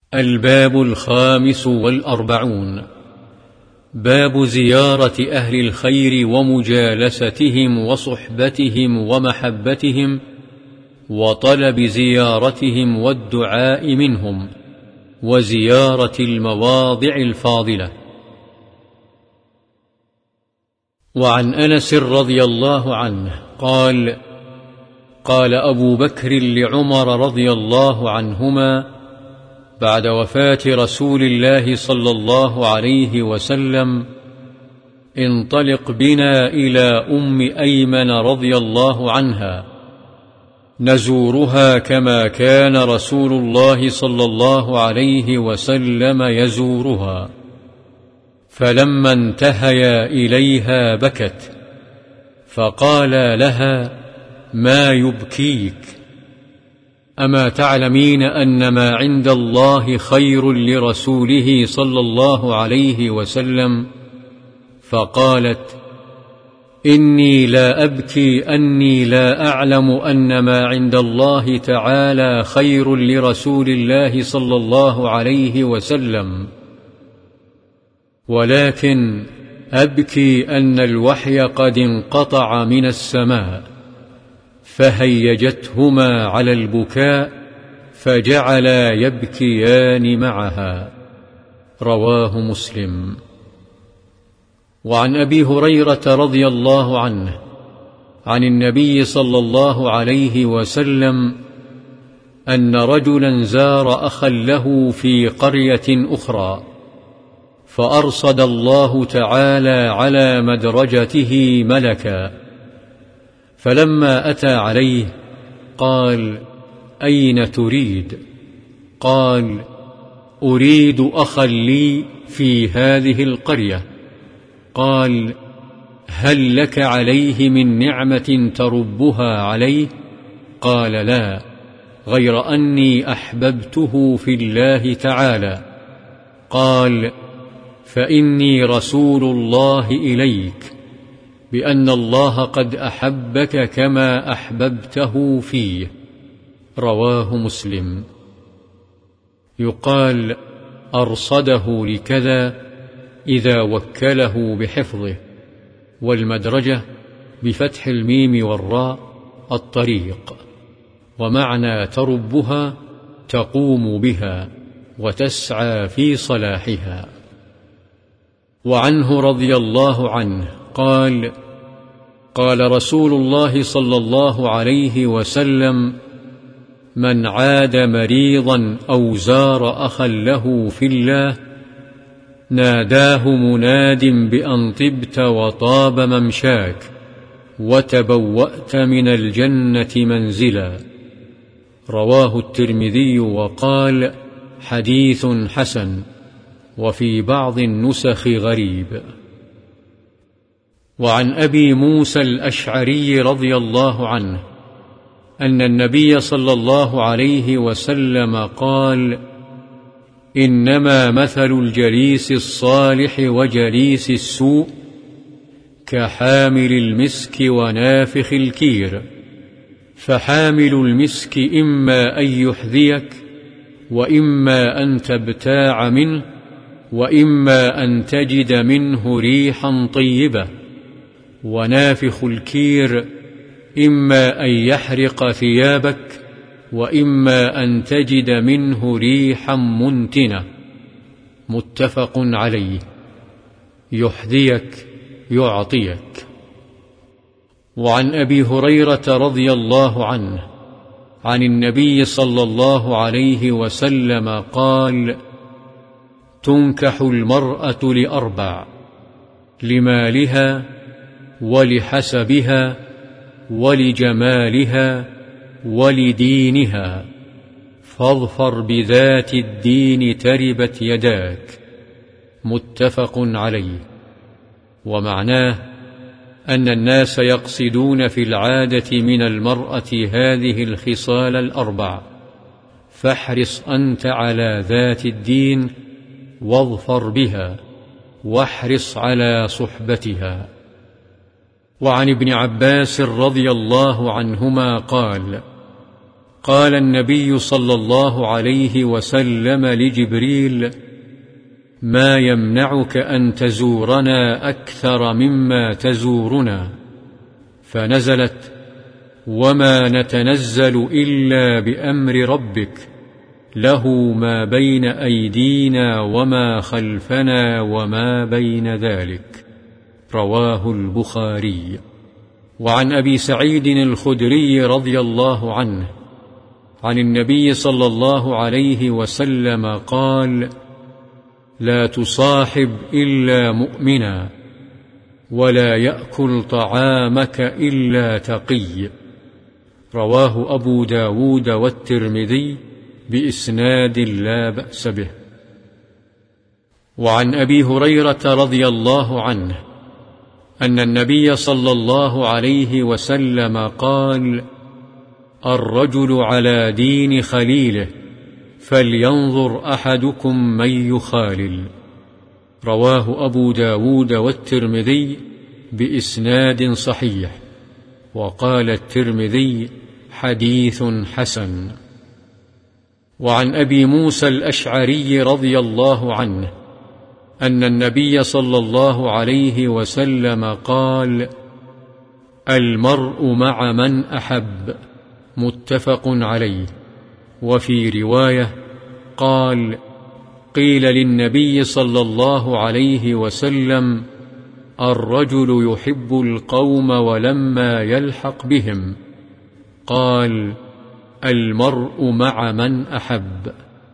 الباب 45 باب زيارة أهل الخير ومجالستهم وصحبتهم ومحبتهم وطلب زيارتهم والدعاء منهم وزيارة المواضع الفاضلة. وعن أنس رضي الله عنه قال: قال أبو بكر لعمر رضي الله عنهما بعد وفاة رسول الله صلى الله عليه وسلم: انطلق بنا إلى أم أيمن رضي الله عنها نزورها كما كان رسول الله صلى الله عليه وسلم يزورها. فلما انتهيا إليها بكت، فقال لها: ما يبكيك؟ أما تعلمين أن ما عند الله خير لرسوله صلى الله عليه وسلم؟ فقالت: إني لا أبكي أني لا أعلم أن ما عند الله تعالى خير لرسول الله صلى الله عليه وسلم، ولكن أبكي أن الوحي قد انقطع من السماء. فهيجتهما على البكاء فجعلا يبكيان معها. رواه مسلم. وعن أبي هريرة رضي الله عنه عن النبي صلى الله عليه وسلم أن رجلا زار أخا له في قرية أخرى، فأرصد الله تعالى على مدرجته ملكا، فلما أتى عليه قال: أين تريد؟ قال: أريد أخا لي في هذه القرية. قال: هل لك عليه من نعمة تربها عليه؟ قال: لا، غير أني أحببته في الله تعالى. قال: فإني رسول الله إليك، بأن الله قد أحبك كما أحببته فيه. رواه مسلم. يقال: أرصده لكذا إذا وكله بحفظه، والمدرجة بفتح الميم والراء الطريق، ومعنى تربها تقوم بها وتسعى في صلاحها. وعنه رضي الله عنه قال: قال رسول الله صلى الله عليه وسلم: من عاد مريضا أو زار أخا له في الله ناداه مناد بأن طبت وطاب ممشاك وتبوأت من الجنة منزلا. رواه الترمذي وقال: حديث حسن، وفي بعض النسخ غريب. وعن أبي موسى الأشعري رضي الله عنه أن النبي صلى الله عليه وسلم قال: إنما مثل الجليس الصالح وجليس السوء كحامل المسك ونافخ الكير، فحامل المسك إما أن يحذيك، وإما أن تبتاع منه، وإما أن تجد منه ريحا طيبة، ونافخ الكير إما أن يحرق ثيابك، وإما أن تجد منه ريحا منتنة. متفق عليه. يحذيك يعطيك. وعن أبي هريرة رضي الله عنه عن النبي صلى الله عليه وسلم قال: تنكح المرأة لأربع: لمالها، ولحسبها، ولجمالها، ولدينها، فاظفر بذات الدين تربت يداك. متفق عليه. ومعناه أن الناس يقصدون في العادة من المرأة هذه الخصال الأربع، فاحرص أنت على ذات الدين واظفر بها، واحرص على صحبتها. وعن ابن عباس رضي الله عنهما قال: قال النبي صلى الله عليه وسلم لجبريل: ما يمنعك أن تزورنا أكثر مما تزورنا؟ فنزلت: وما نتنزل إلا بأمر ربك، له ما بين أيدينا وما خلفنا وما بين ذلك. رواه البخاري. وعن أبي سعيد الخدري رضي الله عنه عن النبي صلى الله عليه وسلم قال: لا تصاحب إلا مؤمنا، ولا يأكل طعامك إلا تقي. رواه أبو داود والترمذي بإسناد لا بأس به. وعن أبي هريرة رضي الله عنه أن النبي صلى الله عليه وسلم قال: الرجل على دين خليله، فلينظر أحدكم من يخالل. رواه أبو داود والترمذي بإسناد صحيح، وقال الترمذي: حديث حسن. وعن أبي موسى الأشعري رضي الله عنه أن النبي صلى الله عليه وسلم قال: المرء مع من أحب، متفق عليه. وفي رواية قال: قيل للنبي صلى الله عليه وسلم: الرجل يحب القوم ولما يلحق بهم؟ قال: المرء مع من أحب.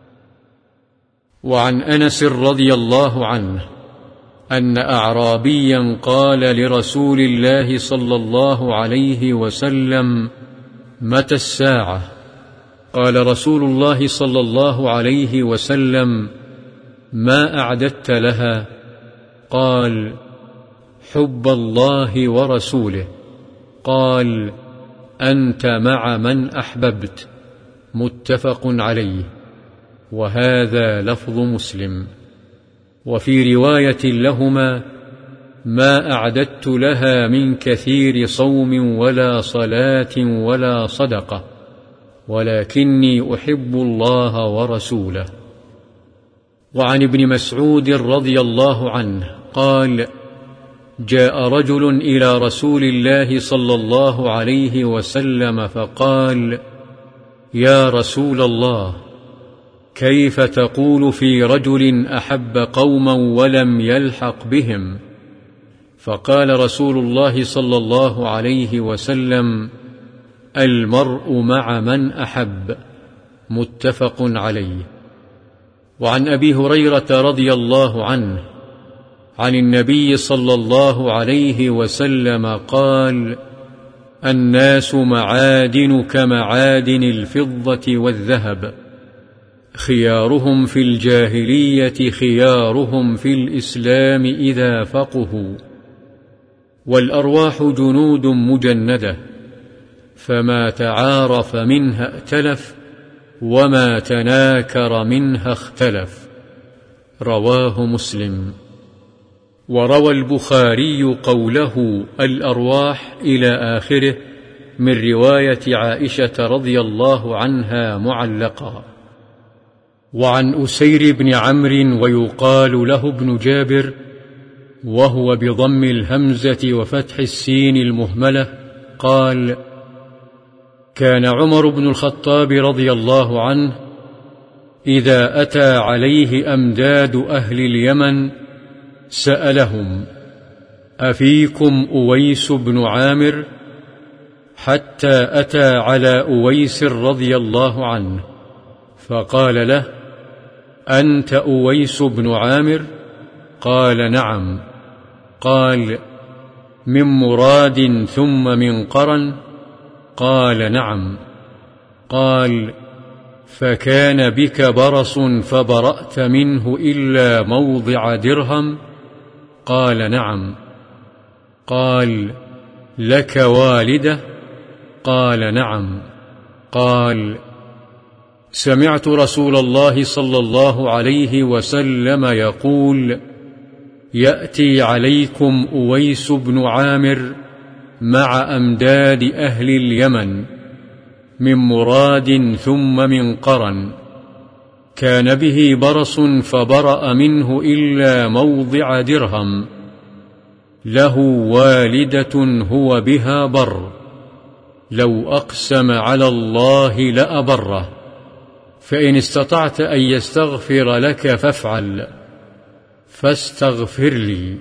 وعن أنس رضي الله عنه أن أعرابيا قال لرسول الله صلى الله عليه وسلم: متى الساعة؟ قال رسول الله صلى الله عليه وسلم: ما أعددت لها؟ قال: حب الله ورسوله. قال: أنت مع من أحببت، متفق عليه. وهذا لفظ مسلم. وفي رواية لهما: ما أعددت لها من كثير صوم ولا صلاة ولا صدقة، ولكني أحب الله ورسوله. وعن ابن مسعود رضي الله عنه قال: جاء رجل إلى رسول الله صلى الله عليه وسلم فقال: يا رسول الله، كيف تقول في رجل أحب قوما ولم يلحق بهم؟ فقال رسول الله صلى الله عليه وسلم: المرء مع من أحب، متفق عليه. وعن أبي هريرة رضي الله عنه عن النبي صلى الله عليه وسلم قال: الناس معادن كمعادن الفضة والذهب، خيارهم في الجاهلية خيارهم في الإسلام إذا فقهوا. والأرواح جنود مجندة، فما تعارف منها ائتلف، وما تناكر منها اختلف. رواه مسلم. وروى البخاري قوله الأرواح إلى آخره من رواية عائشة رضي الله عنها معلقا. وعن أسير بن عمرو ويقال له ابن جابر، وهو بضم الهمزة وفتح السين المهملة، قال: كان عمر بن الخطاب رضي الله عنه إذا أتى عليه أمداد أهل اليمن سألهم: أفيكم أويس بن عامر؟ حتى أتى على أويس رضي الله عنه فقال له: أنت أويس بن عامر؟ قال: نعم. قال: من مراد ثم من قرن؟ قال: نعم. قال: فكان بك برص فبرأت منه إلا موضع درهم؟ قال: نعم. قال: لك والدة؟ قال: نعم. قال: سمعت رسول الله صلى الله عليه وسلم يقول: يأتي عليكم أويس بن عامر مع أمداد أهل اليمن، من مراد ثم من قرن. كان به برص فبرأ منه إلا موضع درهم. له والدة هو بها بر، لو أقسم على الله لأبره. فإن استطعت أن يستغفر لك فافعل، فاستغفر لي.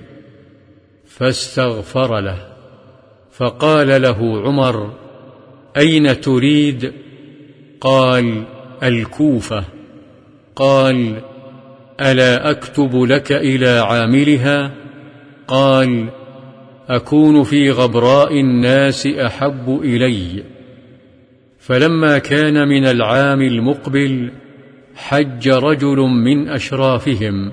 فاستغفر له. فقال له عمر: أين تريد؟ قال: الكوفة. قال: ألا أكتب لك إلى عاملها؟ قال: أكون في غبراء الناس أحب إلي. فلما كان من العام المقبل حج رجل من أشرافهم،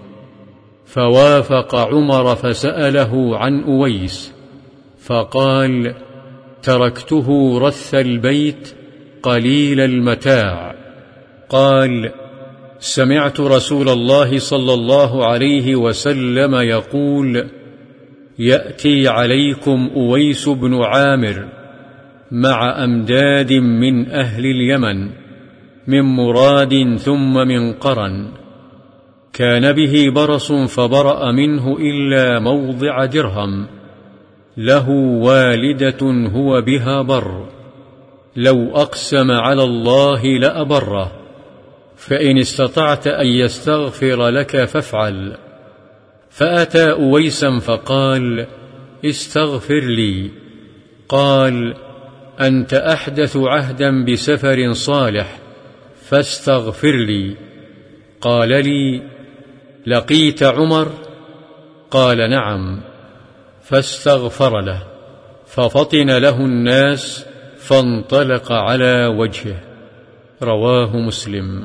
فوافق عمر فسأله عن أويس، فقال: تركته رث البيت قليل المتاع. قال: سمعت رسول الله صلى الله عليه وسلم يقول: يأتي عليكم أويس بن عامر مع أمداد من أهل اليمن، من مراد ثم من قرن. كان به برص فبرأ منه إلا موضع درهم. له والدة هو بها بر، لو أقسم على الله لأبره. فإن استطعت أن يستغفر لك فافعل. فأتى أويسا فقال: استغفر لي. قال: أنت أحدث عهدا بسفر صالح، فاستغفر لي. قال لي: لقيت عمر؟ قال: نعم. فاستغفر له، ففطن له الناس فانطلق على وجهه. رواه مسلم.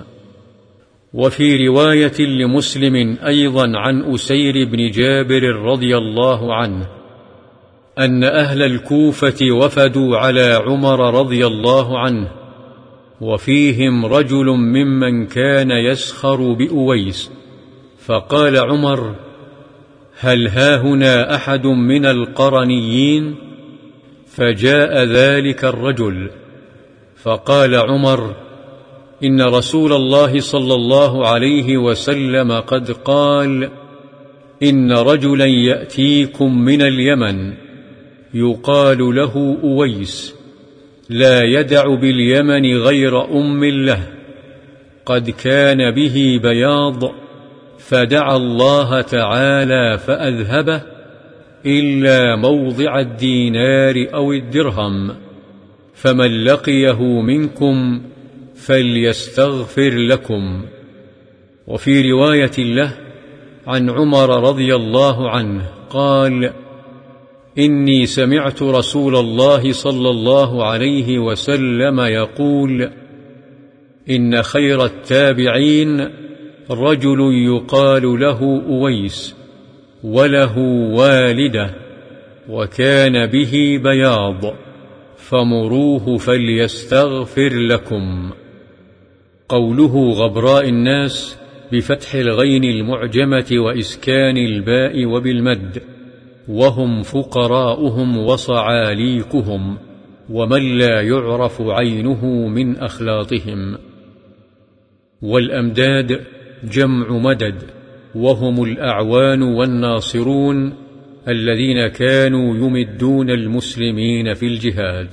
وفي رواية لمسلم أيضا عن أسير بن جابر رضي الله عنه أن أهل الكوفة وفدوا على عمر رضي الله عنه، وفيهم رجل ممن كان يسخر بأويس. فقال عمر: هل هاهنا أحد من القرنيين؟ فجاء ذلك الرجل، فقال عمر: إن رسول الله صلى الله عليه وسلم قد قال: إن رجلا يأتيكم من اليمن يقال له أويس، لا يدع باليمن غير أم له، قد كان به بياض، فدعا الله تعالى فأذهبه، إلا موضع الدينار أو الدرهم، فمن لقيه منكم فليستغفر لكم. وفي رواية له عن عمر رضي الله عنه قال: إني سمعت رسول الله صلى الله عليه وسلم يقول: إن خير التابعين رجل يقال له أويس، وله والدة، وكان به بياض، فمروه فليستغفر لكم. قوله غبراء الناس بفتح الغين المعجمة وإسكان الباء وبالمد، وهم فقراؤهم وصعاليكهم، ومن لا يعرف عينه من أخلاطهم. والأمداد جمع مدد، وهم الأعوان والناصرون الذين كانوا يمدون المسلمين في الجهاد.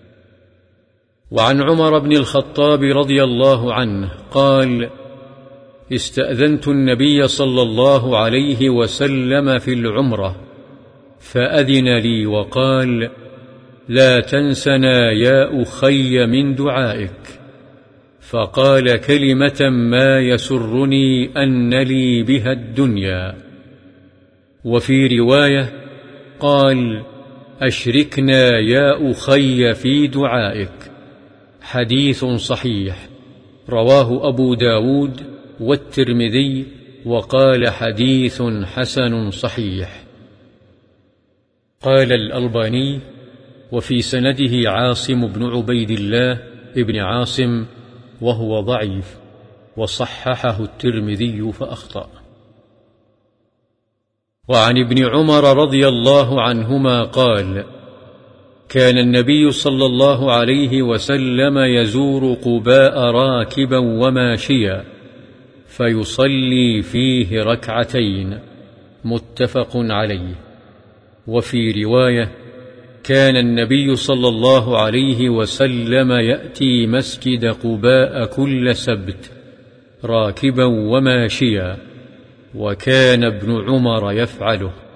وعن عمر بن الخطاب رضي الله عنه قال: استأذنت النبي صلى الله عليه وسلم في العمرة، فأذن لي وقال: لا تنسنا يا أخي من دعائك. فقال كلمة ما يسرني أن لي بها الدنيا. وفي رواية قال: أشركنا يا أخي في دعائك. حديث صحيح، رواه أبو داود والترمذي، وقال حديث حسن صحيح. قال الألباني: وفي سنده عاصم بن عبيد الله ابن عاصم، وهو ضعيف، وصححه الترمذي فأخطأ. وعن ابن عمر رضي الله عنهما قال: كان النبي صلى الله عليه وسلم يزور قباء راكبا وماشيا فيصلي فيه ركعتين، متفق عليه. وفي رواية: كان النبي صلى الله عليه وسلم يأتي مسجد قباء كل سبت راكبا وماشيا، وكان ابن عمر يفعله.